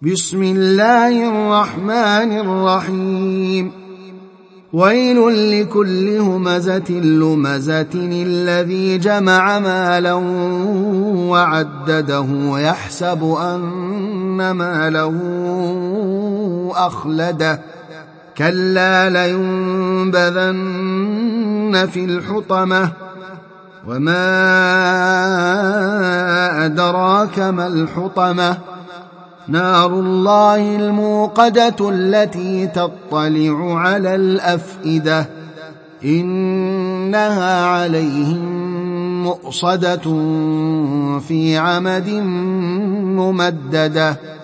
بسم الله الرحمن الرحيم ويل لكل همزة لمزة الذي جمع مالا وعدده يحسب أن ماله أخلده كلا لينبذن في الحطمة وما أدراك ما الحطمة نار الله الموقدة التي تطلع على الأفئدة إنها عليهم مؤصدة في عمد ممددة